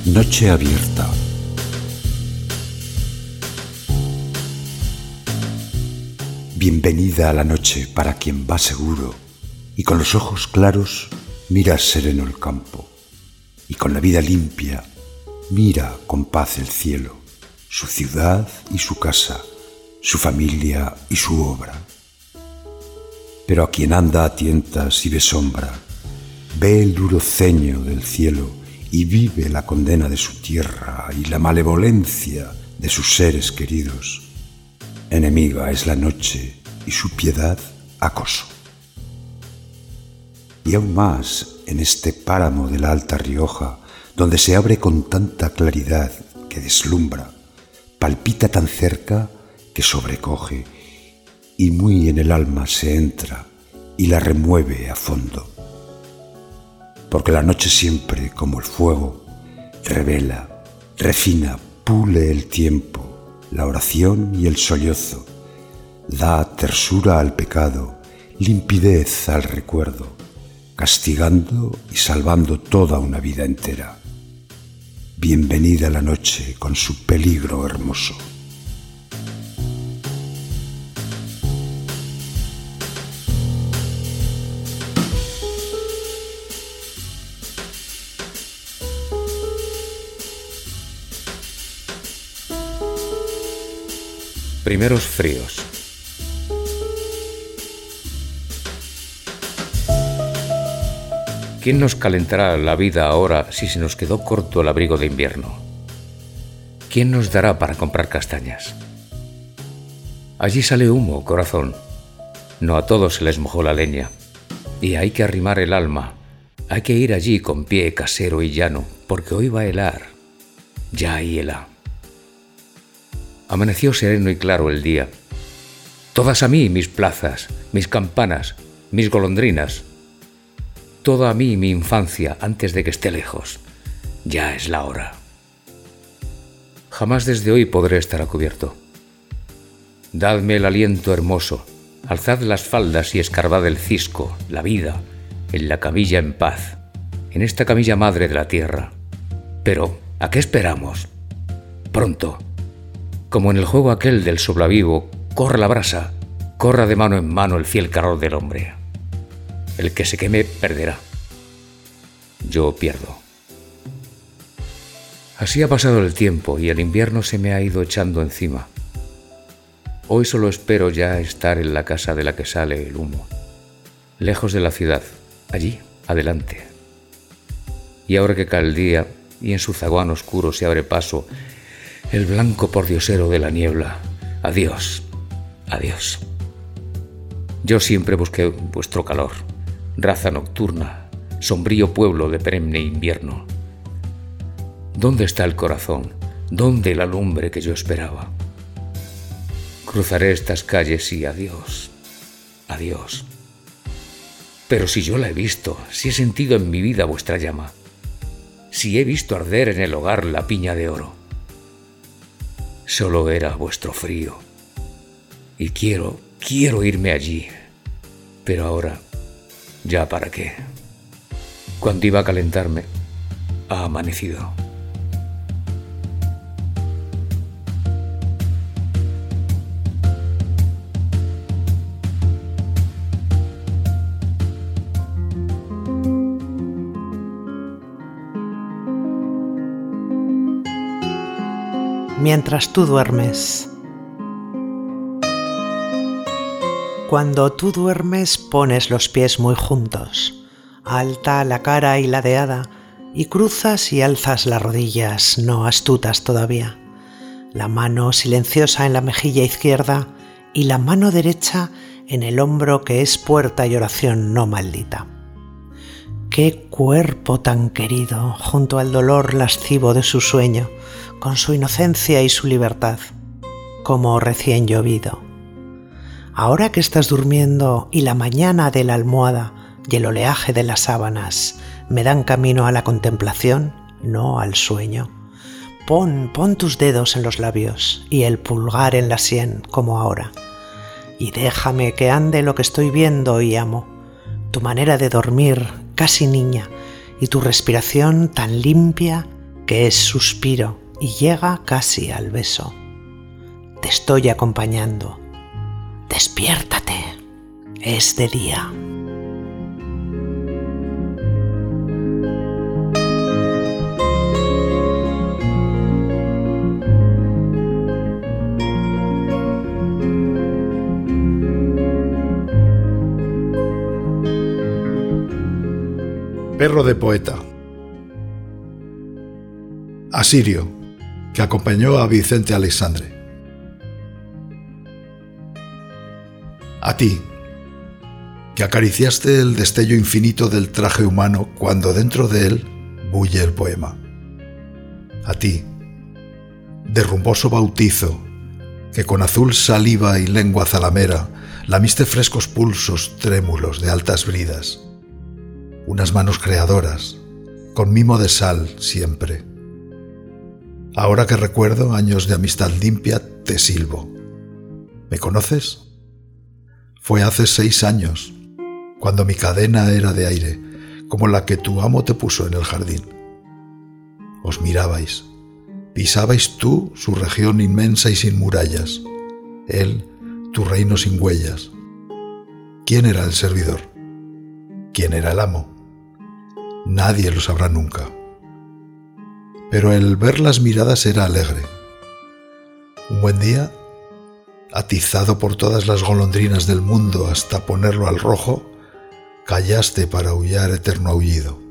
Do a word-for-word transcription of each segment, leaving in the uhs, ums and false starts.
Noche abierta. Bienvenida a la noche para quien va seguro y con los ojos claros mira sereno el campo y con la vida limpia mira con paz el cielo, su ciudad y su casa, su familia y su obra. Pero a quien anda a tientas y ve sombra, ve el duro ceño del cielo y vive la condena de su tierra y la malevolencia de sus seres queridos. Enemiga es la noche y su piedad acoso. Y aún más en este páramo de la Alta Rioja, donde se abre con tanta claridad que deslumbra, palpita tan cerca que sobrecoge, y muy en el alma se entra y la remueve a fondo. Porque la noche siempre, como el fuego, revela, refina, pule el tiempo, la oración y el sollozo, da tersura al pecado, limpidez al recuerdo, castigando y salvando toda una vida entera. Bienvenida la noche con su peligro hermoso. Primeros fríos. ¿Quién nos calentará la vida ahora si se nos quedó corto el abrigo de invierno? ¿Quién nos dará para comprar castañas? Allí sale humo, corazón. No a todos se les mojó la leña. Y hay que arrimar el alma. Hay que ir allí con pie casero y llano, porque hoy va a helar. Ya hiela. Amaneció sereno y claro el día. Todas a mí mis plazas, mis campanas, mis golondrinas. Toda a mí mi infancia antes de que esté lejos. Ya es la hora. Jamás desde hoy podré estar a cubierto. Dadme el aliento hermoso, alzad las faldas y escarbad el cisco, la vida, en la camilla en paz, en esta camilla madre de la tierra. Pero, ¿a qué esperamos? Pronto. Como en el juego aquel del soblavivo, corra la brasa, corra de mano en mano el fiel calor del hombre. El que se queme perderá. Yo pierdo. Así ha pasado el tiempo y el invierno se me ha ido echando encima. Hoy solo espero ya estar en la casa de la que sale el humo, lejos de la ciudad, allí, adelante. Y ahora que cae el día y en su zaguán oscuro se abre paso el blanco pordiosero de la niebla. Adiós, adiós. Yo siempre busqué vuestro calor, raza nocturna, sombrío pueblo de perenne invierno. ¿Dónde está el corazón? ¿Dónde la lumbre que yo esperaba? Cruzaré estas calles y adiós, adiós. Pero si yo la he visto, si he sentido en mi vida vuestra llama, si he visto arder en el hogar la piña de oro, solo era vuestro frío. Y quiero, quiero irme allí. Pero ahora, ¿ya para qué? Cuando iba a calentarme, ha amanecido. Mientras tú duermes. Cuando tú duermes pones los pies muy juntos, alta la cara y ladeada, y cruzas y alzas las rodillas no astutas todavía, la mano silenciosa en la mejilla izquierda y la mano derecha en el hombro que es puerta y oración no maldita. Qué cuerpo tan querido junto al dolor lascivo de su sueño, con su inocencia y su libertad, como recién llovido. Ahora que estás durmiendo y la mañana de la almohada y el oleaje de las sábanas me dan camino a la contemplación, no al sueño, pon, pon tus dedos en los labios y el pulgar en la sien, como ahora, y déjame que ande lo que estoy viendo y amo, tu manera de dormir casi niña y tu respiración tan limpia que es suspiro y llega casi al beso. Te estoy acompañando. Despiértate, es de día. Perro de poeta. Asirio, que acompañó a Vicente Aleixandre. A ti, que acariciaste el destello infinito del traje humano cuando dentro de él bulle el poema. A ti, de rumboso bautizo, que con azul saliva y lengua zalamera lamiste frescos pulsos trémulos de altas bridas. Unas manos creadoras, con mimo de sal siempre. Ahora que recuerdo años de amistad limpia, te silbo. ¿Me conoces? Fue hace seis años, cuando mi cadena era de aire, como la que tu amo te puso en el jardín. Os mirabais, pisabais tú su región inmensa y sin murallas, él tu reino sin huellas. ¿Quién era el servidor? ¿Quién era el amo? Nadie lo sabrá nunca. Pero el ver las miradas era alegre. Un buen día, atizado por todas las golondrinas del mundo hasta ponerlo al rojo, callaste para aullar eterno aullido.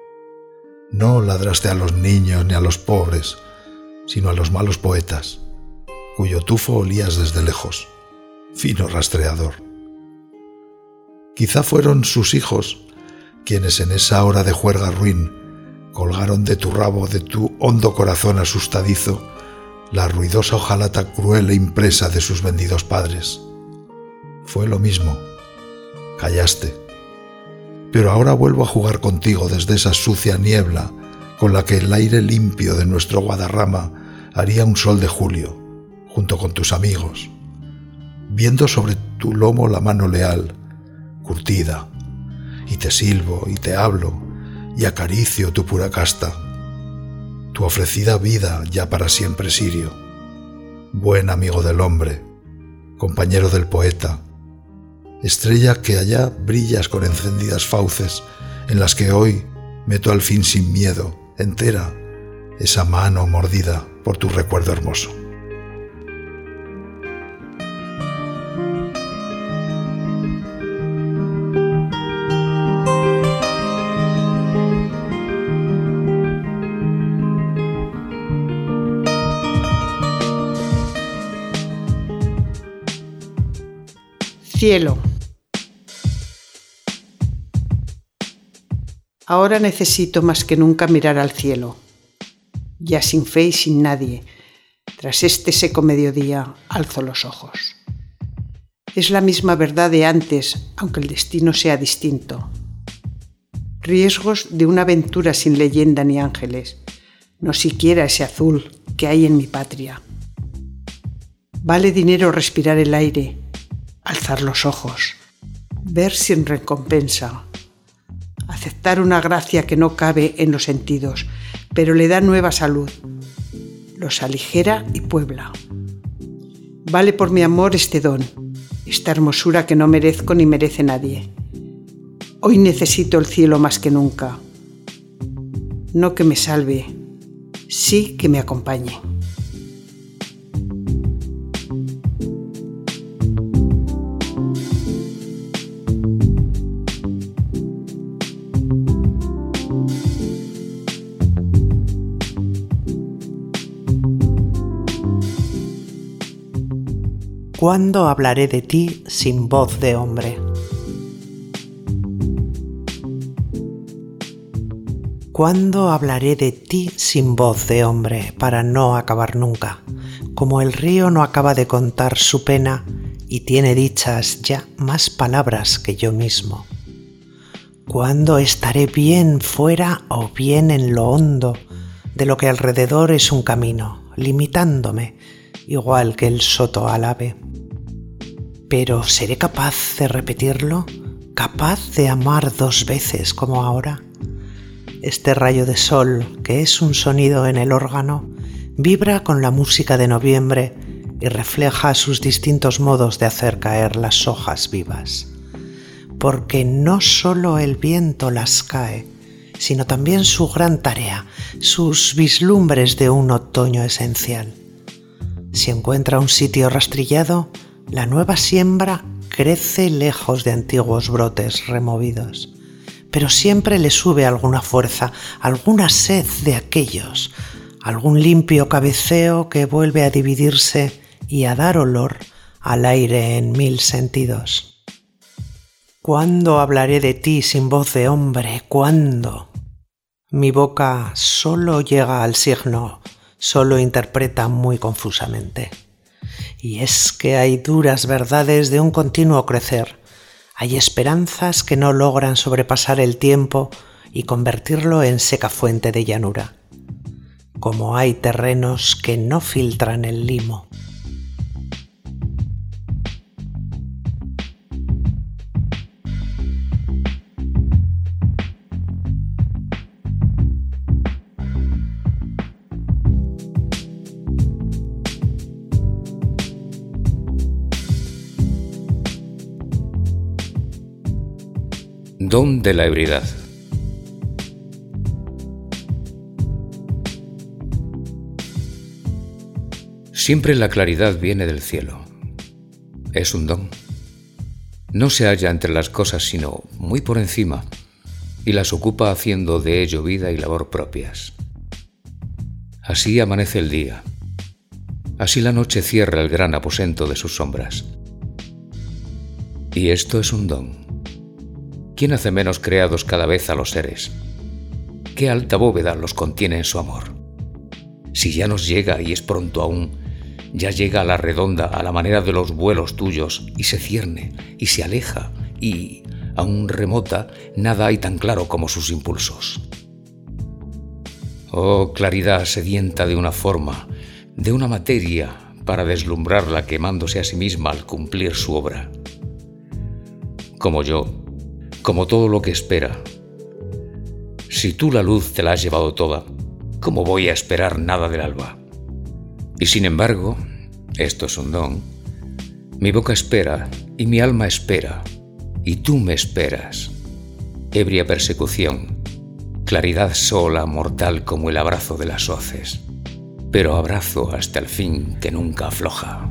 No ladraste a los niños ni a los pobres, sino a los malos poetas, cuyo tufo olías desde lejos, fino rastreador. Quizá fueron sus hijos quienes en esa hora de juerga ruin colgaron de tu rabo, de tu hondo corazón asustadizo, la ruidosa hojalata cruel e impresa de sus vendidos padres. Fue lo mismo. Callaste. Pero ahora vuelvo a jugar contigo desde esa sucia niebla con la que el aire limpio de nuestro Guadarrama haría un sol de julio, junto con tus amigos, viendo sobre tu lomo la mano leal, curtida, y te silbo y te hablo y acaricio tu pura casta, tu ofrecida vida ya para siempre Sirio, buen amigo del hombre, compañero del poeta, estrella que allá brillas con encendidas fauces en las que hoy meto al fin sin miedo, entera, esa mano mordida por tu recuerdo hermoso. Cielo. Ahora necesito más que nunca mirar al cielo, ya sin fe y sin nadie. Tras este seco mediodía alzo los ojos. Es la misma verdad de antes, aunque el destino sea distinto. Riesgos de una aventura sin leyenda ni ángeles, no siquiera ese azul que hay en mi patria. Vale dinero respirar el aire, alzar los ojos, ver sin recompensa, aceptar una gracia que no cabe en los sentidos, pero le da nueva salud, los aligera y puebla. Vale por mi amor este don, esta hermosura que no merezco ni merece nadie. Hoy necesito el cielo más que nunca, no que me salve, sí que me acompañe. ¿Cuándo hablaré de ti sin voz de hombre? ¿Cuándo hablaré de ti sin voz de hombre para no acabar nunca? Como el río no acaba de contar su pena y tiene dichas ya más palabras que yo mismo. ¿Cuándo estaré bien fuera o bien en lo hondo de lo que alrededor es un camino, limitándome, igual que el soto al ave? Pero ¿seré capaz de repetirlo? ¿Capaz de amar dos veces como ahora? Este rayo de sol, que es un sonido en el órgano, vibra con la música de noviembre y refleja sus distintos modos de hacer caer las hojas vivas. Porque no solo el viento las cae, sino también su gran tarea, sus vislumbres de un otoño esencial. Si encuentra un sitio rastrillado, la nueva siembra crece lejos de antiguos brotes removidos, pero siempre le sube alguna fuerza, alguna sed de aquellos, algún limpio cabeceo que vuelve a dividirse y a dar olor al aire en mil sentidos. ¿Cuándo hablaré de ti sin voz de hombre? ¿Cuándo? Mi boca solo llega al signo, solo interpreta muy confusamente. Y es que hay duras verdades de un continuo crecer. Hay esperanzas que no logran sobrepasar el tiempo y convertirlo en seca fuente de llanura. Como hay terrenos que no filtran el limo. Don de la ebriedad. Siempre la claridad viene del cielo. Es un don. No se halla entre las cosas sino muy por encima y las ocupa haciendo de ello vida y labor propias. Así amanece el día. Así la noche cierra el gran aposento de sus sombras. Y esto es un don. ¿Quién hace menos creados cada vez a los seres? ¿Qué alta bóveda los contiene en su amor? Si ya nos llega y es pronto aún, ya llega a la redonda a la manera de los vuelos tuyos y se cierne y se aleja y, aún remota, nada hay tan claro como sus impulsos. Oh, claridad sedienta de una forma, de una materia para deslumbrarla quemándose a sí misma al cumplir su obra. Como yo, como todo lo que espera. Si tú la luz te la has llevado toda, ¿cómo voy a esperar nada del alba? Y sin embargo, esto es un don. Mi boca espera y mi alma espera, y tú me esperas. Ebria persecución, claridad sola, mortal como el abrazo de las hoces, pero abrazo hasta el fin que nunca afloja.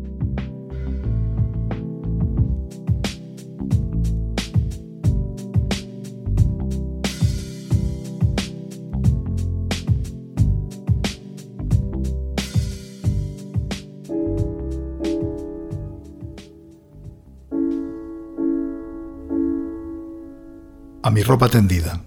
A mi ropa tendida.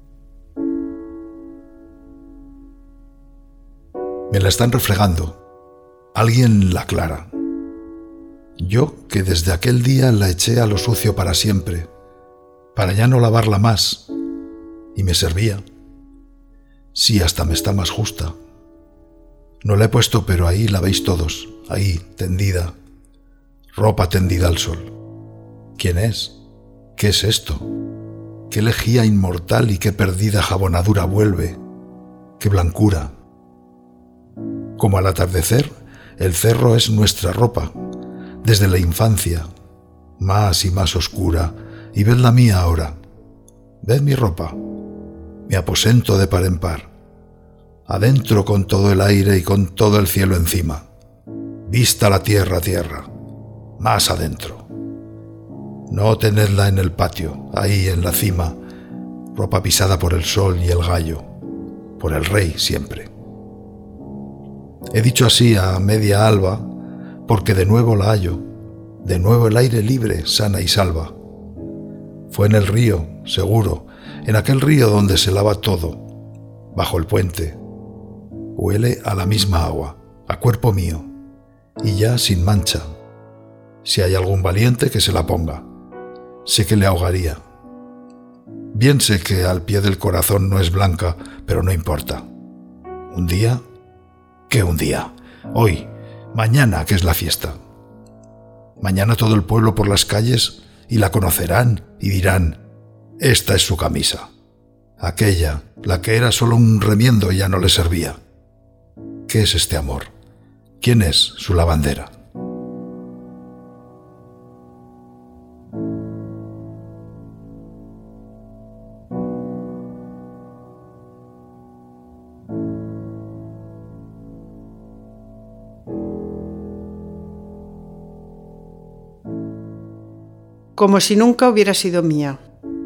Me la están refregando. Alguien la aclara. Yo, que desde aquel día la eché a lo sucio para siempre, para ya no lavarla más, y me servía. Sí, hasta me está más justa. No la he puesto, pero ahí la veis todos, ahí, tendida. Ropa tendida al sol. ¿Quién es? ¿Qué es esto? Qué lejía inmortal y qué perdida jabonadura vuelve, qué blancura. Como al atardecer, el cerro es nuestra ropa, desde la infancia, más y más oscura, y ved la mía ahora. Ved mi ropa, mi aposento de par en par, adentro con todo el aire y con todo el cielo encima, vista la tierra tierra, más adentro. No tenedla en el patio, ahí en la cima, ropa pisada por el sol y el gallo, por el rey siempre. He dicho así a media alba, porque de nuevo la hallo, de nuevo el aire libre, sana y salva. Fue en el río, seguro, en aquel río donde se lava todo, bajo el puente. Huele a la misma agua, a cuerpo mío, y ya sin mancha. Si hay algún valiente que se la ponga. Sé que le ahogaría. Bien sé que al pie del corazón no es blanca, pero no importa. Un día, ¿qué un día? Hoy, mañana, que es la fiesta. Mañana todo el pueblo por las calles y la conocerán y dirán, esta es su camisa. Aquella, la que era solo un remiendo, ya no le servía. ¿Qué es este amor? ¿Quién es su lavandera? Como si nunca hubiera sido mía.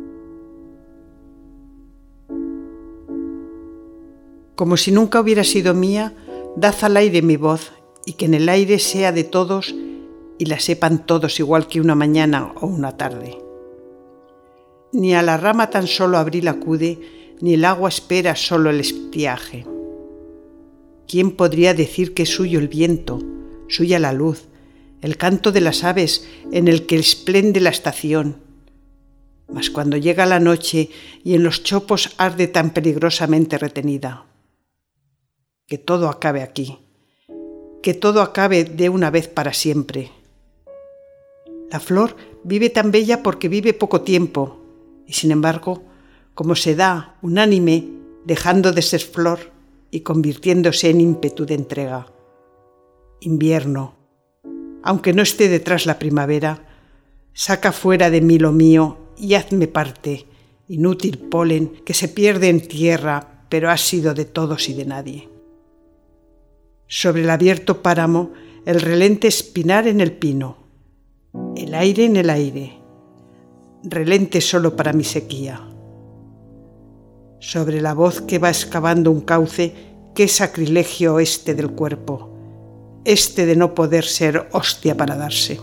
Como si nunca hubiera sido mía, dad al aire mi voz, y que en el aire sea de todos y la sepan todos igual que una mañana o una tarde. Ni a la rama tan solo abril acude, ni el agua espera solo el estiaje. ¿Quién podría decir que es suyo el viento, suya la luz, el canto de las aves en el que esplende la estación? Mas cuando llega la noche y en los chopos arde tan peligrosamente retenida. Que todo acabe aquí, que todo acabe de una vez para siempre. La flor vive tan bella porque vive poco tiempo, y sin embargo, como se da unánime, dejando de ser flor y convirtiéndose en ímpetu de entrega. Invierno, aunque no esté detrás la primavera, saca fuera de mí lo mío y hazme parte, inútil polen que se pierde en tierra, pero ha sido de todos y de nadie. Sobre el abierto páramo, el relente espinar en el pino, el aire en el aire, relente solo para mi sequía. Sobre la voz que va excavando un cauce, qué sacrilegio este del cuerpo, este de no poder ser hostia para darse.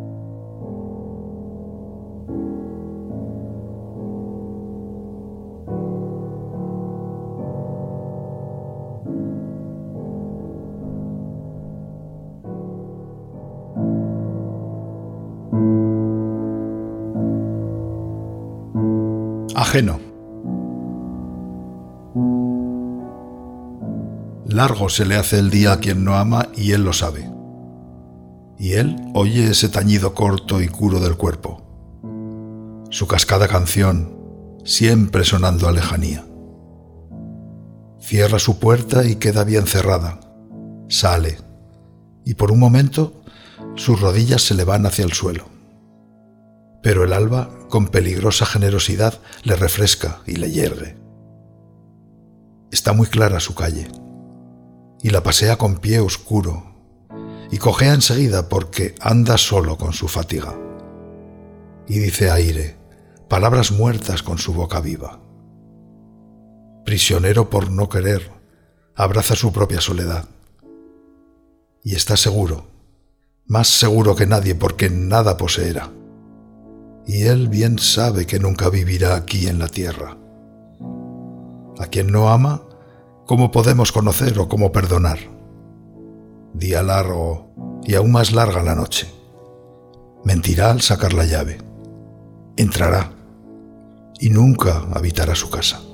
Ajeno. Largo se le hace el día a quien no ama y él lo sabe. Y él oye ese tañido corto y curo del cuerpo. Su cascada canción, siempre sonando a lejanía. Cierra su puerta y queda bien cerrada. Sale, y por un momento sus rodillas se le van hacia el suelo. Pero el alba, con peligrosa generosidad, le refresca y le yergue. Está muy clara su calle, y la pasea con pie oscuro, y cojea enseguida porque anda solo con su fatiga. Y dice aire, palabras muertas con su boca viva. Prisionero por no querer, abraza su propia soledad. Y está seguro, más seguro que nadie porque nada poseerá. Y él bien sabe que nunca vivirá aquí en la tierra. A quien no ama, ¿cómo podemos conocer o cómo perdonar? Día largo y aún más larga la noche. Mentirá al sacar la llave. Entrará y nunca habitará su casa.